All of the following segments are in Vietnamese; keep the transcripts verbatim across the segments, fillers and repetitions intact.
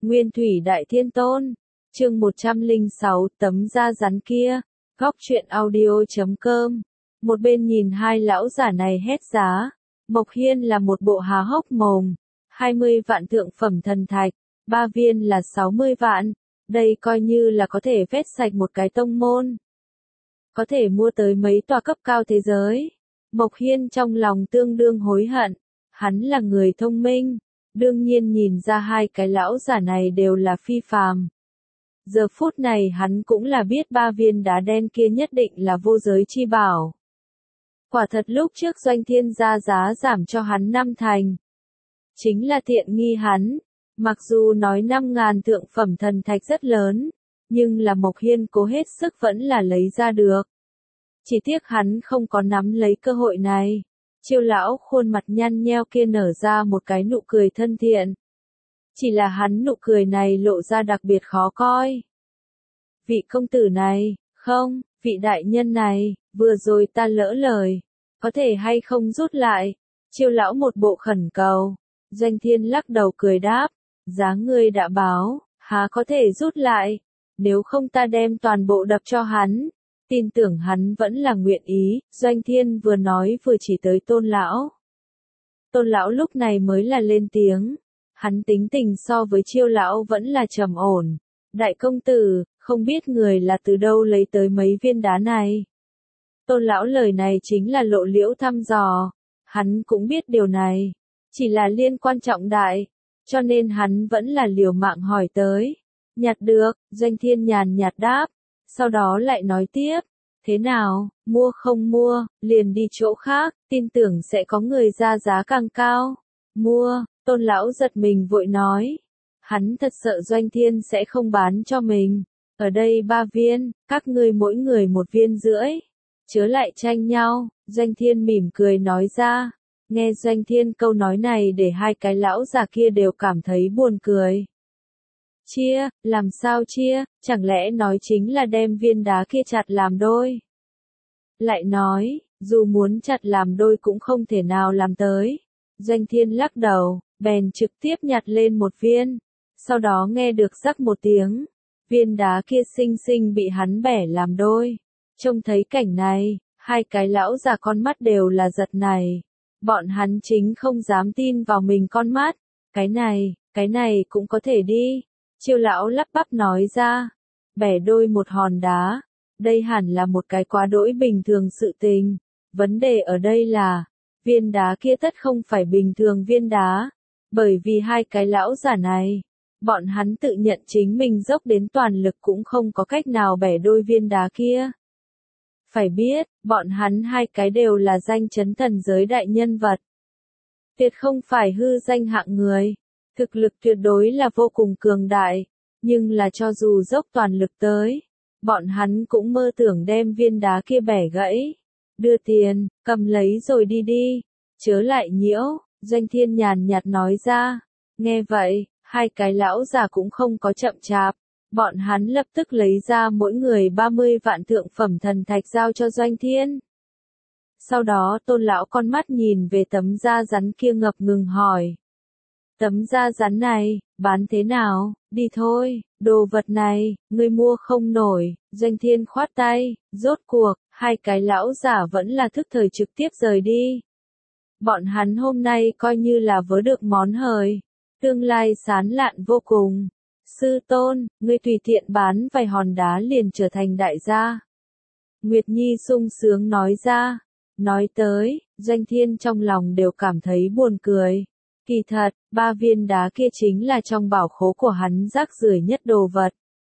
Nguyên Thủy Đại Thiên Tôn, chương một trăm lẻ sáu, tấm da rắn kia, góc truyện audio chấm com. Một bên nhìn hai lão giả này hét giá, Mộc Hiên là một bộ há hốc mồm, hai mươi vạn thượng phẩm thần thạch, ba viên là sáu mươi vạn, đây coi như là có thể vét sạch một cái tông môn. Có thể mua tới mấy tòa cấp cao thế giới. Mộc Hiên trong lòng tương đương hối hận, hắn là người thông minh, đương nhiên nhìn ra hai cái lão giả này đều là phi phàm. Giờ phút này hắn cũng là biết ba viên đá đen kia nhất định là vô giới chi bảo. Quả thật lúc trước Doanh Thiên ra giá giảm cho hắn năm thành. Chính là tiện nghi hắn, mặc dù nói năm ngàn thượng phẩm thần thạch rất lớn, nhưng là Mộc Hiên cố hết sức vẫn là lấy ra được. Chỉ tiếc hắn không có nắm lấy cơ hội này. Chiêu lão khuôn mặt nhăn nheo kia nở ra một cái nụ cười thân thiện. Chỉ là hắn nụ cười này lộ ra đặc biệt khó coi. Vị công tử này, không, vị đại nhân này, vừa rồi ta lỡ lời, có thể hay không rút lại. Chiêu lão một bộ khẩn cầu. Doanh Thiên lắc đầu cười đáp, giá ngươi đã báo, há có thể rút lại, nếu không ta đem toàn bộ đập cho hắn. Tin tưởng hắn vẫn là nguyện ý, Doanh Thiên vừa nói vừa chỉ tới Tôn lão. Tôn lão lúc này mới là lên tiếng, hắn tính tình so với Chiêu lão vẫn là trầm ổn. Đại công tử, không biết người là từ đâu lấy tới mấy viên đá này. Tôn lão lời này chính là lộ liễu thăm dò, hắn cũng biết điều này, chỉ là liên quan trọng đại, cho nên hắn vẫn là liều mạng hỏi tới. Nhặt được, Doanh Thiên nhàn nhạt đáp. Sau đó lại nói tiếp, thế nào, mua không mua, liền đi chỗ khác, tin tưởng sẽ có người ra giá càng cao. Mua, Tôn lão giật mình vội nói, hắn thật sợ Doanh Thiên sẽ không bán cho mình. Ở đây ba viên, các ngươi mỗi người một viên rưỡi, chớ lại tranh nhau. Doanh Thiên mỉm cười nói ra, nghe Doanh Thiên câu nói này để hai cái lão già kia đều cảm thấy buồn cười. Chia, làm sao chia, chẳng lẽ nói chính là đem viên đá kia chặt làm đôi? Lại nói, dù muốn chặt làm đôi cũng không thể nào làm tới. Doanh Thiên lắc đầu, bèn trực tiếp nhặt lên một viên, sau đó nghe được rắc một tiếng, viên đá kia xinh xinh bị hắn bẻ làm đôi. Trông thấy cảnh này, hai cái lão già con mắt đều là giật này. Bọn hắn chính không dám tin vào mình con mắt, cái này, cái này cũng có thể đi. Chiêu lão lắp bắp nói ra, bẻ đôi một hòn đá, đây hẳn là một cái quá đỗi bình thường sự tình. Vấn đề ở đây là, viên đá kia tất không phải bình thường viên đá, bởi vì hai cái lão giả này, bọn hắn tự nhận chính mình dốc đến toàn lực cũng không có cách nào bẻ đôi viên đá kia. Phải biết, bọn hắn hai cái đều là danh chấn thần giới đại nhân vật. Tuyệt không phải hư danh hạng người. Thực lực tuyệt đối là vô cùng cường đại, nhưng là cho dù dốc toàn lực tới, bọn hắn cũng mơ tưởng đem viên đá kia bẻ gãy. Đưa tiền, cầm lấy rồi đi đi, chớ lại nhiễu, Doanh Thiên nhàn nhạt nói ra. Nghe vậy, hai cái lão già cũng không có chậm chạp, bọn hắn lập tức lấy ra mỗi người ba mươi vạn thượng phẩm thần thạch giao cho Doanh Thiên. Sau đó Tôn lão con mắt nhìn về tấm da rắn kia ngập ngừng hỏi. Tấm da rắn này, bán thế nào, đi thôi, đồ vật này, ngươi mua không nổi. Doanh Thiên khoát tay, rốt cuộc, hai cái lão giả vẫn là thức thời trực tiếp rời đi. Bọn hắn hôm nay coi như là vớ được món hời, tương lai sán lạn vô cùng. Sư tôn, ngươi tùy tiện bán vài hòn đá liền trở thành đại gia. Nguyệt Nhi sung sướng nói ra, nói tới, Doanh Thiên trong lòng đều cảm thấy buồn cười. Kỳ thật, ba viên đá kia chính là trong bảo khố của hắn rác rưởi nhất đồ vật.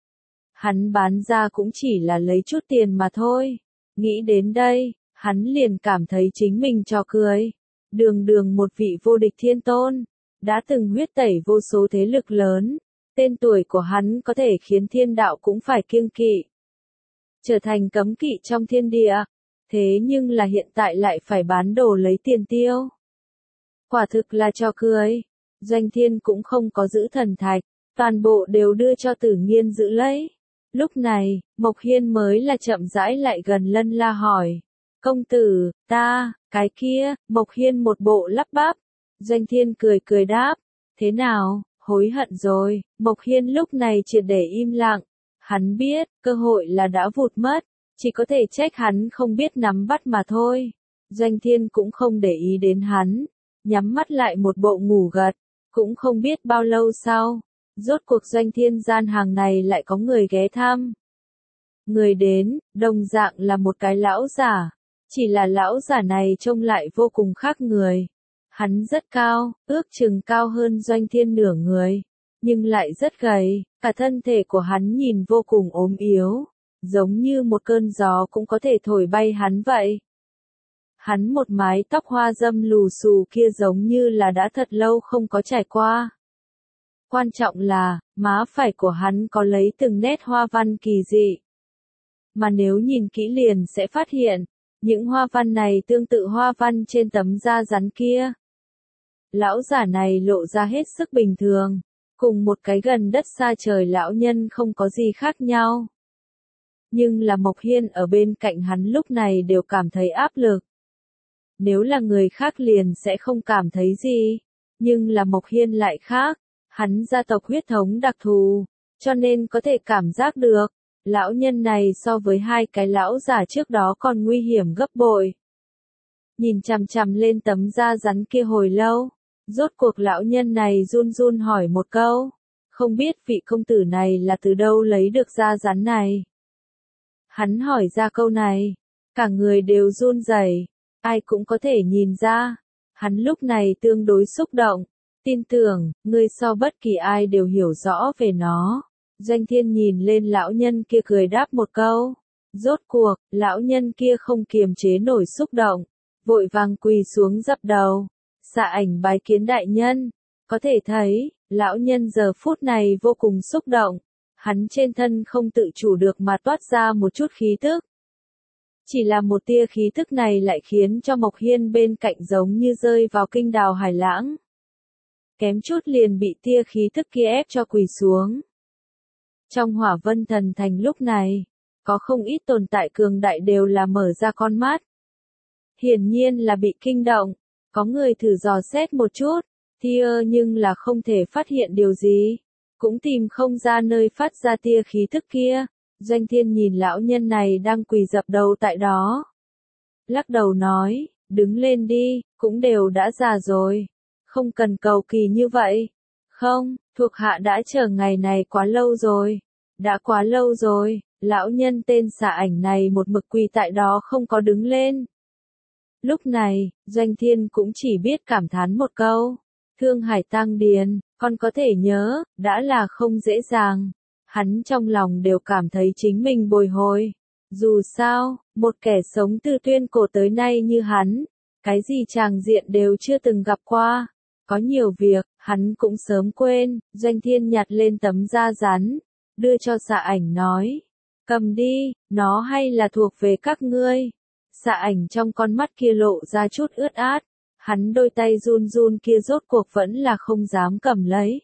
Hắn bán ra cũng chỉ là lấy chút tiền mà thôi. Nghĩ đến đây, hắn liền cảm thấy chính mình trò cười. Đường đường một vị vô địch thiên tôn, đã từng huyết tẩy vô số thế lực lớn. Tên tuổi của hắn có thể khiến thiên đạo cũng phải kiêng kỵ. Trở thành cấm kỵ trong thiên địa. Thế nhưng là hiện tại lại phải bán đồ lấy tiền tiêu. Quả thực là trò cười. Doanh Thiên cũng không có giữ thần thạch, toàn bộ đều đưa cho Tử Nghiên giữ lấy. Lúc này, Mộc Hiên mới là chậm rãi lại gần Lân La hỏi. Công tử, ta, cái kia, Mộc Hiên một bộ lắp bắp. Doanh Thiên cười cười đáp. Thế nào, hối hận rồi, Mộc Hiên lúc này triệt để im lặng. Hắn biết, cơ hội là đã vụt mất, chỉ có thể trách hắn không biết nắm bắt mà thôi. Doanh Thiên cũng không để ý đến hắn, nhắm mắt lại một bộ ngủ gật, cũng không biết bao lâu sau, rốt cuộc Doanh Thiên gian hàng này lại có người ghé thăm. Người đến, đồng dạng là một cái lão giả, chỉ là lão giả này trông lại vô cùng khác người. Hắn rất cao, ước chừng cao hơn Doanh Thiên nửa người, nhưng lại rất gầy, cả thân thể của hắn nhìn vô cùng ốm yếu, giống như một cơn gió cũng có thể thổi bay hắn vậy. Hắn một mái tóc hoa râm lù xù kia giống như là đã thật lâu không có trải qua. Quan trọng là, má phải của hắn có lấy từng nét hoa văn kỳ dị. Mà nếu nhìn kỹ liền sẽ phát hiện, những hoa văn này tương tự hoa văn trên tấm da rắn kia. Lão giả này lộ ra hết sức bình thường, cùng một cái gần đất xa trời lão nhân không có gì khác nhau. Nhưng là Mộc Hiên ở bên cạnh hắn lúc này đều cảm thấy áp lực. Nếu là người khác liền sẽ không cảm thấy gì, nhưng là Mộc Hiên lại khác, hắn gia tộc huyết thống đặc thù, cho nên có thể cảm giác được, lão nhân này so với hai cái lão giả trước đó còn nguy hiểm gấp bội. Nhìn chằm chằm lên tấm da rắn kia hồi lâu, rốt cuộc lão nhân này run run hỏi một câu, không biết vị công tử này là từ đâu lấy được da rắn này. Hắn hỏi ra câu này, cả người đều run rẩy, ai cũng có thể nhìn ra, hắn lúc này tương đối xúc động, tin tưởng, ngươi so bất kỳ ai đều hiểu rõ về nó. Doanh Thiên nhìn lên lão nhân kia cười đáp một câu, rốt cuộc, lão nhân kia không kiềm chế nổi xúc động, vội vàng quỳ xuống dập đầu, xạ ảnh bái kiến đại nhân. Có thể thấy, lão nhân giờ phút này vô cùng xúc động, hắn trên thân không tự chủ được mà toát ra một chút khí tức. Chỉ là một tia khí tức này lại khiến cho Mộc Hiên bên cạnh giống như rơi vào kinh đào hải lãng. Kém chút liền bị tia khí tức kia ép cho quỳ xuống. Trong Hỏa Vân Thần Thành lúc này, có không ít tồn tại cường đại đều là mở ra con mắt. Hiển nhiên là bị kinh động, có người thử dò xét một chút, tia nhưng là không thể phát hiện điều gì, cũng tìm không ra nơi phát ra tia khí tức kia. Doanh Thiên nhìn lão nhân này đang quỳ dập đầu tại đó. Lắc đầu nói, đứng lên đi, cũng đều đã già rồi, không cần cầu kỳ như vậy. Không, thuộc hạ đã chờ ngày này quá lâu rồi, đã quá lâu rồi, lão nhân tên xạ ảnh này một mực quỳ tại đó không có đứng lên. Lúc này, Doanh Thiên cũng chỉ biết cảm thán một câu, Thương Hải Tăng Điền, con có thể nhớ, đã là không dễ dàng. Hắn trong lòng đều cảm thấy chính mình bồi hồi. Dù sao, một kẻ sống từ tuyên cổ tới nay như hắn, cái gì tràng diện đều chưa từng gặp qua. Có nhiều việc, hắn cũng sớm quên. Doanh Thiên nhặt lên tấm da rắn, đưa cho xạ ảnh nói, cầm đi, nó hay là thuộc về các ngươi. Xạ ảnh trong con mắt kia lộ ra chút ướt át, hắn đôi tay run run kia rốt cuộc vẫn là không dám cầm lấy.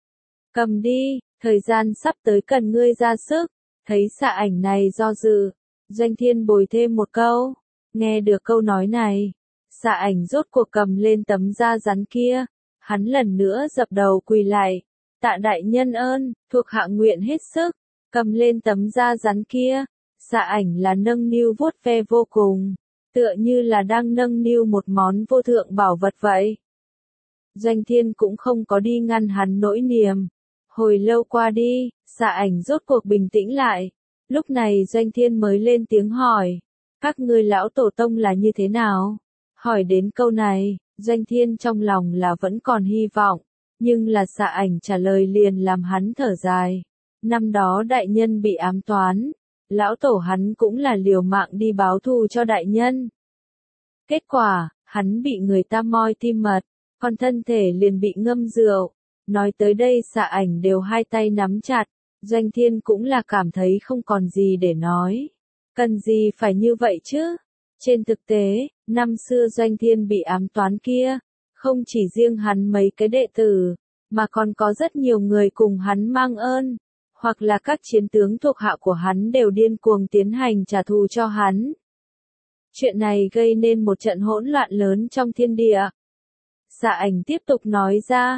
Cầm đi, thời gian sắp tới cần ngươi ra sức. Thấy xạ ảnh này do dự, Doanh Thiên bồi thêm một câu. Nghe được câu nói này, xạ ảnh rốt cuộc cầm lên tấm da rắn kia, hắn lần nữa dập đầu quỳ lại, tạ đại nhân ơn, thuộc hạ nguyện hết sức, cầm lên tấm da rắn kia. Xạ ảnh là nâng niu vuốt ve vô cùng, tựa như là đang nâng niu một món vô thượng bảo vật vậy. Doanh Thiên cũng không có đi ngăn hắn nỗi niềm. Hồi lâu qua đi, xạ ảnh rốt cuộc bình tĩnh lại. Lúc này Doanh Thiên mới lên tiếng hỏi, các ngươi lão tổ tông là như thế nào? Hỏi đến câu này, Doanh Thiên trong lòng là vẫn còn hy vọng, nhưng là xạ ảnh trả lời liền làm hắn thở dài. Năm đó đại nhân bị ám toán, lão tổ hắn cũng là liều mạng đi báo thù cho đại nhân. Kết quả, hắn bị người ta moi tim mật, còn thân thể liền bị ngâm rượu. Nói tới đây xạ ảnh đều hai tay nắm chặt, Doanh Thiên cũng là cảm thấy không còn gì để nói. Cần gì phải như vậy chứ? Trên thực tế, năm xưa Doanh Thiên bị ám toán kia, không chỉ riêng hắn mấy cái đệ tử, mà còn có rất nhiều người cùng hắn mang ơn, hoặc là các chiến tướng thuộc hạ của hắn đều điên cuồng tiến hành trả thù cho hắn. Chuyện này gây nên một trận hỗn loạn lớn trong thiên địa. Xạ ảnh tiếp tục nói ra,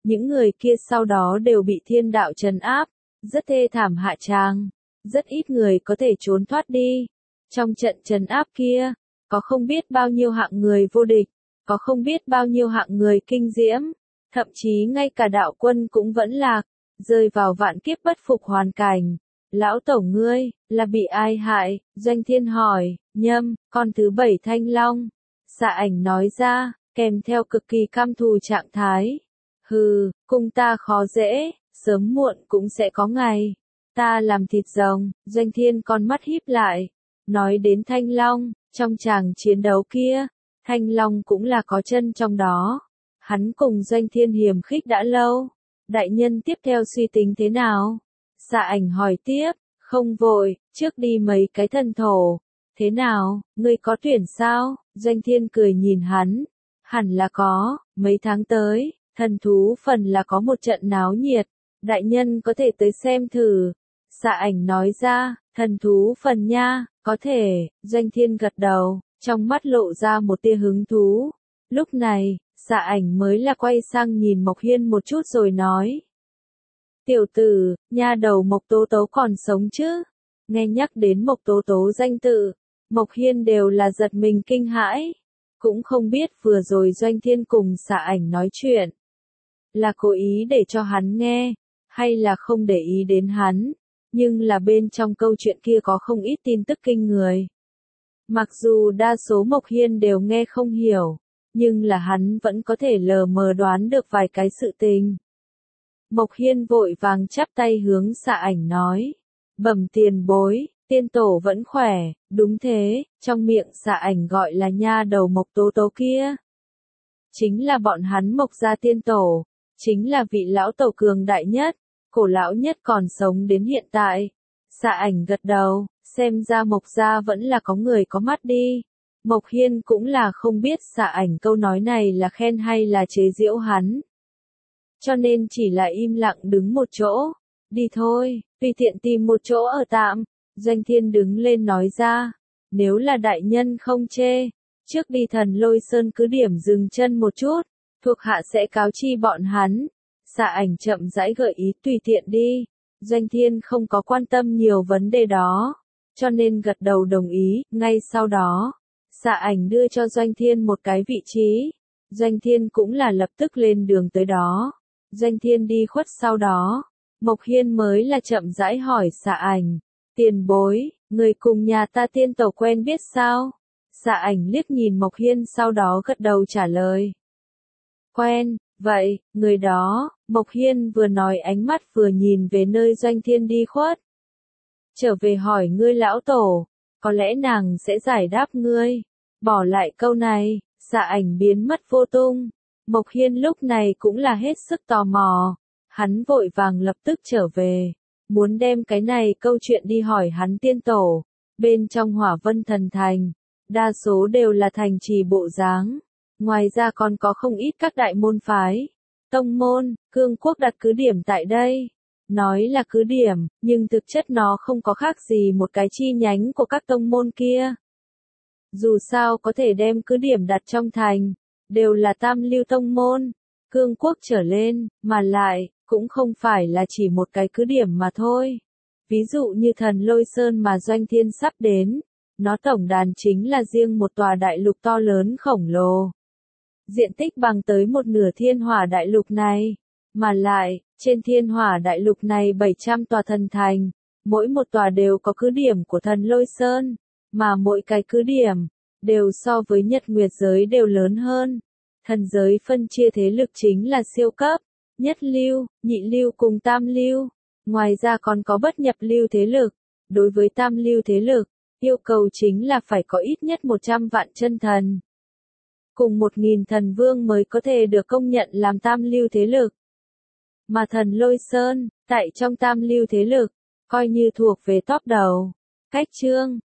những người kia sau đó đều bị thiên đạo trấn áp, rất thê thảm hạ tràng, rất ít người có thể trốn thoát đi. Trong trận trấn áp kia, có không biết bao nhiêu hạng người vô địch, có không biết bao nhiêu hạng người kinh diễm, thậm chí ngay cả đạo quân cũng vẫn lạc, rơi vào vạn kiếp bất phục hoàn cảnh. Lão tổ ngươi, là bị ai hại? Doanh Thiên hỏi. Nhâm, con thứ bảy Thanh Long. Xạ Ảnh nói ra, kèm theo cực kỳ cam thù trạng thái. Hừ, cung ta khó dễ, sớm muộn cũng sẽ có ngày. Ta làm thịt rồng. Doanh Thiên con mắt híp lại. Nói đến Thanh Long, trong tràng chiến đấu kia, Thanh Long cũng là có chân trong đó. Hắn cùng Doanh Thiên hiềm khích đã lâu. Đại nhân tiếp theo suy tính thế nào? Xạ Ảnh hỏi tiếp, không vội, trước đi mấy cái thần thổ. Thế nào, ngươi có tuyển sao? Doanh Thiên cười nhìn hắn. Hẳn là có, mấy tháng tới, thần thú phần là có một trận náo nhiệt. Đại nhân có thể tới xem thử. Xạ Ảnh nói ra, thần thú phần nha, có thể. Doanh Thiên gật đầu, trong mắt lộ ra một tia hứng thú. Lúc này, Xạ Ảnh mới là quay sang nhìn Mộc Hiên một chút rồi nói. Tiểu tử, nha đầu Mộc Tố Tố còn sống chứ? Nghe nhắc đến Mộc Tố Tố danh tự, Mộc Hiên đều là giật mình kinh hãi. Cũng không biết vừa rồi Doanh Thiên cùng Xạ Ảnh nói chuyện, là cố ý để cho hắn nghe, hay là không để ý đến hắn. Nhưng là bên trong câu chuyện kia có không ít tin tức kinh người. Mặc dù đa số Mộc Hiên đều nghe không hiểu, nhưng là hắn vẫn có thể lờ mờ đoán được vài cái sự tình. Mộc Hiên vội vàng chắp tay hướng Xạ Ảnh nói. Bẩm tiền bối, tiên tổ vẫn khỏe, đúng thế, trong miệng Xạ Ảnh gọi là nha đầu Mộc Tố Tố kia. Chính là bọn hắn Mộc gia tiên tổ, chính là vị lão tổ cường đại nhất, cổ lão nhất còn sống đến hiện tại. Xạ Ảnh gật đầu, xem ra Mộc gia vẫn là có người có mắt đi. Mộc Hiên cũng là không biết Xạ Ảnh câu nói này là khen hay là chế giễu hắn. Cho nên chỉ là im lặng đứng một chỗ. Đi thôi, tùy tiện tìm một chỗ ở tạm. Doanh Thiên đứng lên nói ra. Nếu là đại nhân không chê, trước đi Thần Lôi Sơn cứ điểm dừng chân một chút, thuộc hạ sẽ cáo chi bọn hắn. Xạ Ảnh chậm rãi gợi ý tùy tiện đi. Doanh Thiên không có quan tâm nhiều vấn đề đó, cho nên gật đầu đồng ý. Ngay sau đó, Xạ Ảnh đưa cho Doanh Thiên một cái vị trí. Doanh Thiên cũng là lập tức lên đường tới đó. Doanh Thiên đi khuất sau đó, Mộc Hiên mới là chậm rãi hỏi Xạ Ảnh. Tiền bối, người cùng nhà ta tiên tổ quen biết sao? Xạ Ảnh liếc nhìn Mộc Hiên sau đó gật đầu trả lời. Quen, vậy, người đó. Mộc Hiên vừa nói ánh mắt vừa nhìn về nơi Doanh Thiên đi khuất. Trở về hỏi ngươi lão tổ, có lẽ nàng sẽ giải đáp ngươi. Bỏ lại câu này, Xạ Ảnh biến mất vô tung. Mộc Hiên lúc này cũng là hết sức tò mò. Hắn vội vàng lập tức trở về, muốn đem cái này câu chuyện đi hỏi hắn tiên tổ. Bên trong Hỏa Vân Thần Thành, đa số đều là thành trì bộ dáng. Ngoài ra còn có không ít các đại môn phái, tông môn, cương quốc đặt cứ điểm tại đây. Nói là cứ điểm, nhưng thực chất nó không có khác gì một cái chi nhánh của các tông môn kia. Dù sao có thể đem cứ điểm đặt trong thành, đều là tam lưu tông môn, cương quốc trở lên, mà lại, cũng không phải là chỉ một cái cứ điểm mà thôi. Ví dụ như Thần Lôi Sơn mà Doanh Thiên sắp đến, nó tổng đàn chính là riêng một tòa đại lục to lớn khổng lồ. Diện tích bằng tới một nửa thiên hỏa đại lục này. Mà lại, trên thiên hỏa đại lục này bảy trăm tòa thần thành, mỗi một tòa đều có cứ điểm của Thần Lôi Sơn, mà mỗi cái cứ điểm, đều so với Nhật Nguyệt giới đều lớn hơn. Thần giới phân chia thế lực chính là siêu cấp, nhất lưu, nhị lưu cùng tam lưu. Ngoài ra còn có bất nhập lưu thế lực. Đối với tam lưu thế lực, yêu cầu chính là phải có ít nhất một trăm vạn chân thần. Cùng một nghìn thần vương mới có thể được công nhận làm tam lưu thế lực. Mà Thần Lôi Sơn, tại trong tam lưu thế lực, coi như thuộc về top đầu. Cách chương